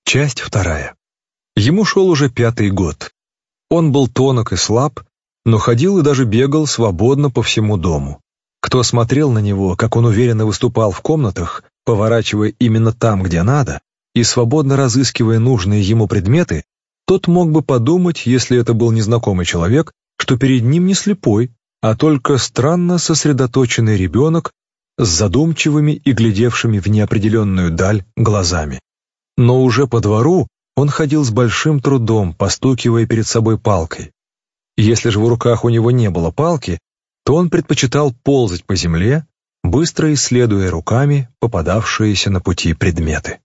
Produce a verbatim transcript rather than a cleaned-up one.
Часть вторая. Ему шел уже пятый год. Он был тонок и слаб, но ходил и даже бегал свободно по всему дому. Кто смотрел на него, как он уверенно выступал в комнатах, поворачивая именно там, где надо, и свободно разыскивая нужные ему предметы, тот мог бы подумать, если это был незнакомый человек, что перед ним не слепой, а только странно сосредоточенный ребенок с задумчивыми и глядевшими в неопределенную даль глазами. Но уже по двору он ходил с большим трудом, постукивая перед собой палкой. Если же в руках у него не было палки, то он предпочитал ползать по земле, быстро исследуя руками попадавшиеся на пути предметы.